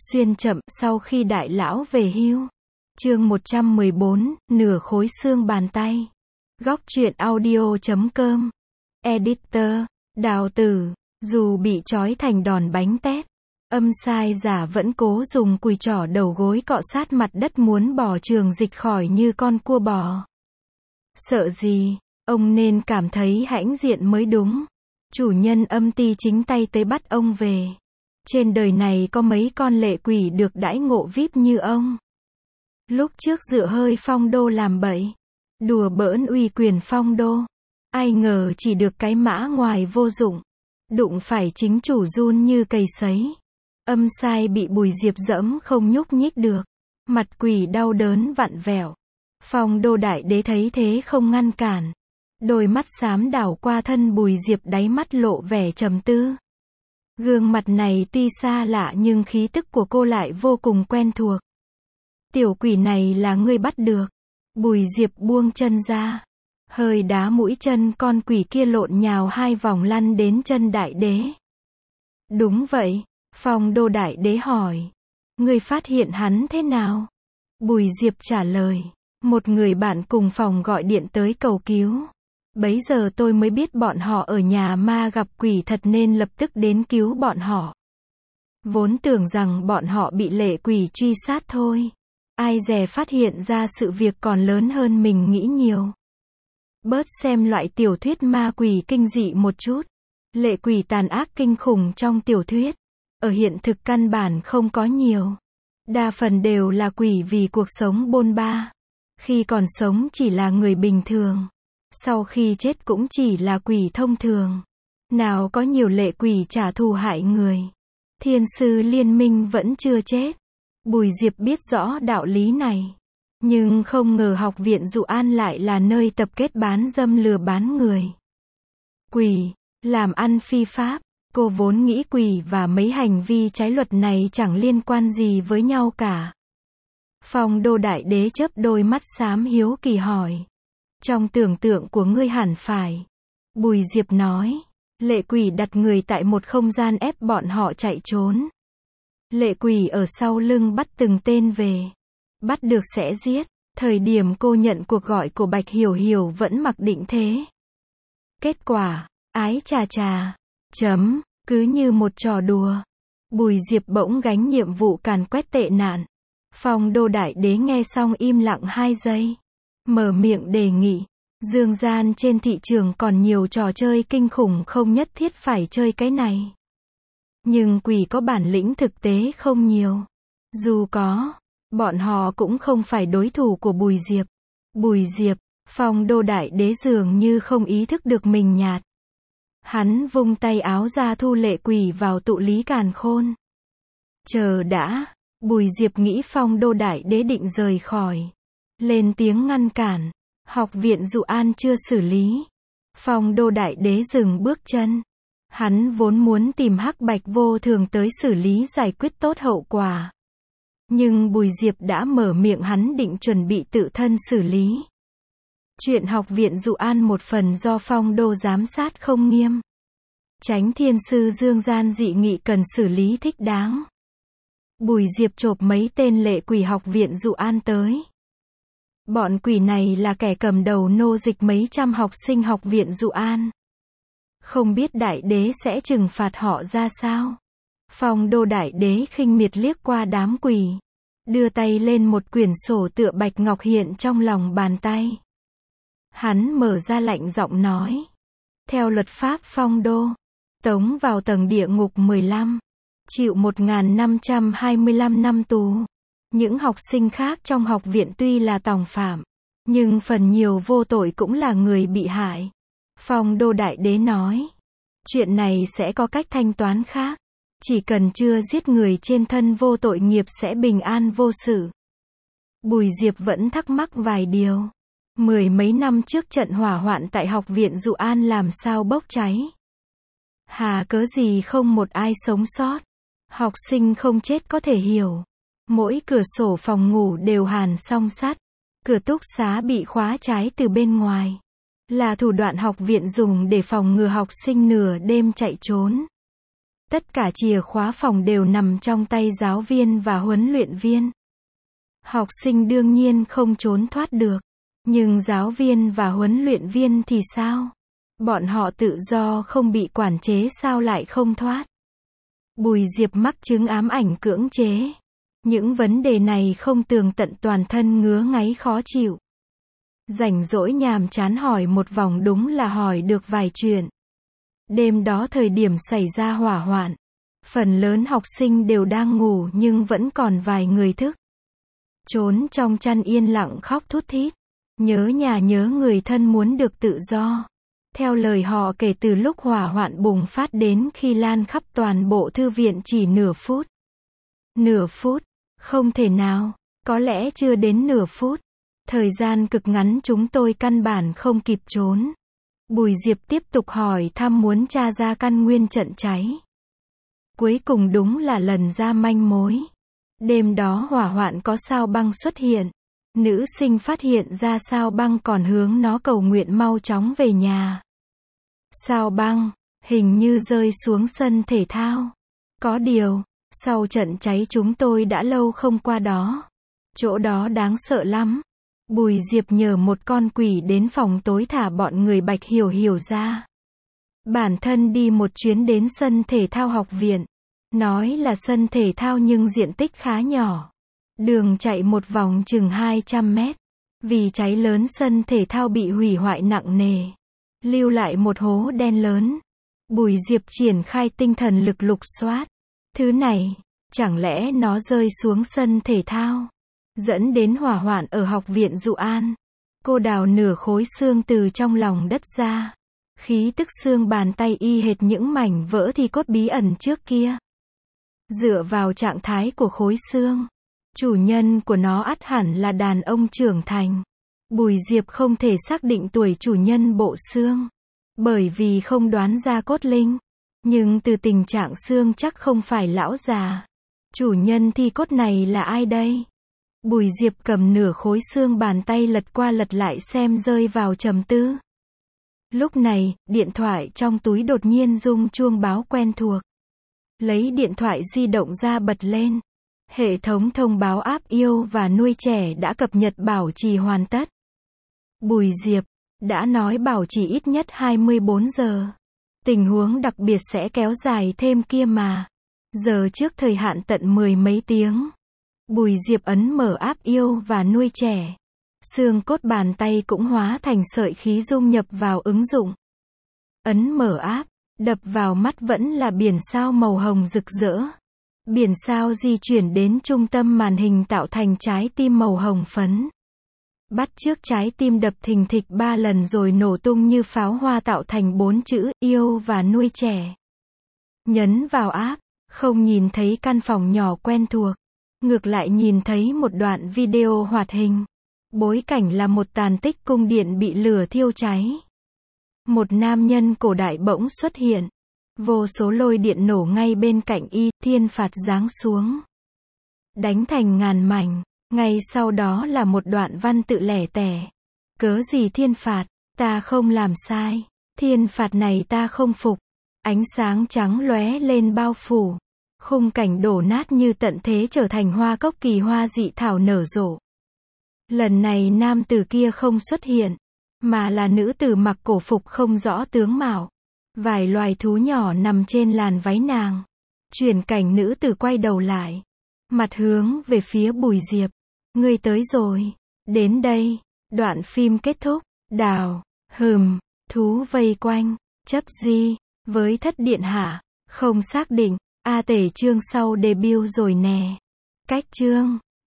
Xuyên chậm sau khi đại lão về hưu. Chương 114, nửa khối xương bàn tay. Góc truyện audio.com. Editor, Đào Tử. Dù bị trói thành đòn bánh tét, âm sai giả vẫn cố dùng cùi trỏ đầu gối cọ sát mặt đất muốn bỏ Trường Dịch khỏi như con cua bò. Sợ gì, ông nên cảm thấy hãnh diện mới đúng. Chủ nhân âm ty chính tay tới bắt ông về. Trên đời này có mấy con lệ quỷ được đãi ngộ VIP như ông. Lúc trước dựa hơi Phong Đô làm bậy, đùa bỡn uy quyền Phong Đô, ai ngờ chỉ được cái mã ngoài vô dụng, đụng phải chính chủ run như cầy sấy. Âm sai bị Bùi Diệp dẫm không nhúc nhích được, mặt quỷ đau đớn vặn vẹo. Phong Đô đại đế thấy thế không ngăn cản, đôi mắt xám đảo qua thân Bùi Diệp, đáy mắt lộ vẻ trầm tư. Gương mặt này tuy xa lạ nhưng khí tức của cô lại vô cùng quen thuộc. Tiểu quỷ này là ngươi bắt được. Bùi Diệp buông chân ra, hơi đá mũi chân con quỷ kia, lộn nhào hai vòng lăn đến chân đại đế. Đúng vậy, Phong Đô đại đế hỏi. Ngươi phát hiện hắn thế nào? Bùi Diệp trả lời. Một người bạn cùng phòng gọi điện tới cầu cứu. Bấy giờ tôi mới biết bọn họ ở nhà ma gặp quỷ thật nên lập tức đến cứu bọn họ. Vốn tưởng rằng bọn họ bị lệ quỷ truy sát thôi. Ai dè phát hiện ra sự việc còn lớn hơn mình nghĩ nhiều. Bớt xem loại tiểu thuyết ma quỷ kinh dị một chút. Lệ quỷ tàn ác kinh khủng trong tiểu thuyết, ở hiện thực căn bản không có nhiều. Đa phần đều là quỷ vì cuộc sống bôn ba. Khi còn sống chỉ là người bình thường, sau khi chết cũng chỉ là quỷ thông thường. Nào có nhiều lệ quỷ trả thù hại người. Thiên sư liên minh vẫn chưa chết. Bùi Diệp biết rõ đạo lý này, nhưng không ngờ học viện Dụ An lại là nơi tập kết bán dâm lừa bán người. Quỷ, làm ăn phi pháp. Cô vốn nghĩ quỷ và mấy hành vi trái luật này chẳng liên quan gì với nhau cả. Phong Đô đại đế chớp đôi mắt xám hiếu kỳ hỏi. Trong tưởng tượng của ngươi hẳn phải. Bùi Diệp nói. Lệ quỷ đặt người tại một không gian ép bọn họ chạy trốn. Lệ quỷ ở sau lưng bắt từng tên về. Bắt được sẽ giết. Thời điểm cô nhận cuộc gọi của Bạch Hiểu Hiểu vẫn mặc định thế. Kết quả, ái chà chà. Cứ như một trò đùa. Bùi Diệp bỗng gánh nhiệm vụ càn quét tệ nạn. Phong Đô đại đế nghe xong im lặng 2 giây. Mở miệng đề nghị. Dương gian trên thị trường còn nhiều trò chơi kinh khủng, không nhất thiết phải chơi cái này. Nhưng quỷ có bản lĩnh thực tế không nhiều. Dù có, bọn họ cũng không phải đối thủ của Bùi Diệp. Bùi Diệp, Phong Đô đại đế dường như không ý thức được mình nhạt. Hắn vung tay áo ra thu lệ quỷ vào tụ lý càn khôn. Chờ đã, Bùi Diệp nghĩ Phong Đô đại đế định rời khỏi. Lên tiếng ngăn cản. Học viện Dụ An chưa xử lý. Phong Đô đại đế dừng bước chân. Hắn vốn muốn tìm Hắc Bạch Vô Thường tới xử lý giải quyết tốt hậu quả. Nhưng Bùi Diệp đã mở miệng, hắn định chuẩn bị tự thân xử lý. Chuyện học viện Dụ An một phần do Phong Đô giám sát không nghiêm. Chánh thiên sư dương gian dị nghị cần xử lý thích đáng. Bùi Diệp chộp mấy tên lệ quỷ học viện Dụ An tới. Bọn quỷ này là kẻ cầm đầu nô dịch mấy trăm học sinh học viện Dụ An. Không biết đại đế sẽ trừng phạt họ ra sao? Phong Đô đại đế khinh miệt liếc qua đám quỷ, đưa tay lên một quyển sổ tựa bạch ngọc hiện trong lòng bàn tay. Hắn mở ra lạnh giọng nói. Theo luật pháp Phong Đô, tống vào tầng địa ngục 15, chịu 1525 năm tù. Những học sinh khác trong học viện tuy là tòng phạm, nhưng phần nhiều vô tội cũng là người bị hại. Phong Đô đại đế nói. Chuyện này sẽ có cách thanh toán khác. Chỉ cần chưa giết người trên thân vô tội nghiệp sẽ bình an vô sự. Bùi Diệp vẫn thắc mắc vài điều. 10 mấy năm trước trận hỏa hoạn tại học viện Dụ An làm sao bốc cháy? Hà cớ gì không một ai sống sót? Học sinh không chết có thể hiểu. Mỗi cửa sổ phòng ngủ đều hàn song sắt. Cửa túc xá bị khóa trái từ bên ngoài. Là thủ đoạn học viện dùng để phòng ngừa học sinh nửa đêm chạy trốn. Tất cả chìa khóa phòng đều nằm trong tay giáo viên và huấn luyện viên. Học sinh đương nhiên không trốn thoát được. Nhưng giáo viên và huấn luyện viên thì sao? Bọn họ tự do không bị quản chế sao lại không thoát? Bùi Diệp mắc chứng ám ảnh cưỡng chế. Những vấn đề này không tường tận, toàn thân ngứa ngáy khó chịu. Rảnh rỗi nhàm chán hỏi một vòng đúng là hỏi được vài chuyện. Đêm đó thời điểm xảy ra hỏa hoạn, phần lớn học sinh đều đang ngủ nhưng vẫn còn vài người thức. Trốn trong chăn yên lặng khóc thút thít. Nhớ nhà nhớ người thân, muốn được tự do. Theo lời họ kể, từ lúc hỏa hoạn bùng phát đến khi lan khắp toàn bộ thư viện chỉ nửa phút. Nửa phút? Không thể nào. Có lẽ chưa đến nửa phút. Thời gian cực ngắn, chúng tôi căn bản không kịp trốn. Bùi Diệp tiếp tục hỏi thăm, muốn tra ra căn nguyên trận cháy. Cuối cùng đúng là lần ra manh mối. Đêm đó hỏa hoạn có sao băng xuất hiện. Nữ sinh phát hiện ra sao băng còn hướng nó cầu nguyện mau chóng về nhà. Sao băng, hình như rơi xuống sân thể thao. Có điều, sau trận cháy chúng tôi đã lâu không qua đó. Chỗ đó đáng sợ lắm. Bùi Diệp nhờ một con quỷ đến phòng tối thả bọn người Bạch Hiểu ra. Bản thân đi một chuyến đến sân thể thao học viện. Nói là sân thể thao nhưng diện tích khá nhỏ. Đường chạy một vòng chừng 200 mét. Vì cháy lớn sân thể thao bị hủy hoại nặng nề. Lưu lại một hố đen lớn. Bùi Diệp triển khai tinh thần lực lục soát. Thứ này, chẳng lẽ nó rơi xuống sân thể thao, dẫn đến hỏa hoạn ở học viện Dụ An. Cô đào nửa khối xương từ trong lòng đất ra. Khí tức xương bàn tay y hệt những mảnh vỡ thi cốt bí ẩn trước kia. Dựa vào trạng thái của khối xương, chủ nhân của nó ắt hẳn là đàn ông trưởng thành. Bùi Diệp không thể xác định tuổi chủ nhân bộ xương, bởi vì không đoán ra cốt linh. Nhưng từ tình trạng xương chắc không phải lão già. Chủ nhân thi cốt này là ai đây? Bùi Diệp cầm nửa khối xương bàn tay lật qua lật lại xem, rơi vào trầm tư. Lúc này, điện thoại trong túi đột nhiên rung chuông báo quen thuộc. Lấy điện thoại di động ra bật lên. Hệ thống thông báo app yêu và nuôi trẻ đã cập nhật bảo trì hoàn tất. Bùi Diệp đã nói bảo trì ít nhất 24 giờ. Tình huống đặc biệt sẽ kéo dài thêm kia mà. Giờ trước thời hạn tận 10 mấy tiếng. Bùi Diệp ấn mở app yêu và nuôi trẻ. Xương cốt bàn tay cũng hóa thành sợi khí dung nhập vào ứng dụng. Ấn mở app, đập vào mắt vẫn là biển sao màu hồng rực rỡ. Biển sao di chuyển đến trung tâm màn hình tạo thành trái tim màu hồng phấn. Bắt chước trái tim đập thình thịch 3 lần rồi nổ tung như pháo hoa, tạo thành 4 chữ yêu và nuôi trẻ. Nhấn vào app, không nhìn thấy căn phòng nhỏ quen thuộc. Ngược lại nhìn thấy một đoạn video hoạt hình. Bối cảnh là một tàn tích cung điện bị lửa thiêu cháy. Một nam nhân cổ đại bỗng xuất hiện. Vô số lôi điện nổ ngay bên cạnh y, thiên phạt giáng xuống. Đánh thành ngàn mảnh. Ngay sau đó là một đoạn văn tự lẻ tẻ. Cớ gì thiên phạt, ta không làm sai. Thiên phạt này ta không phục. Ánh sáng trắng lóe lên bao phủ. Khung cảnh đổ nát như tận thế trở thành hoa cốc kỳ hoa dị thảo nở rộ. Lần này nam tử kia không xuất hiện, mà là nữ tử mặc cổ phục không rõ tướng mạo. Vài loài thú nhỏ nằm trên làn váy nàng. Chuyển cảnh, nữ tử quay đầu lại. Mặt hướng về phía Bùi Diệp. Ngươi tới rồi. Đến đây. Đoạn phim kết thúc. Đào. Thú vây quanh. Chấp di. Với thất điện hạ. Không xác định. A Tể chương sau debut rồi nè. Cách chương.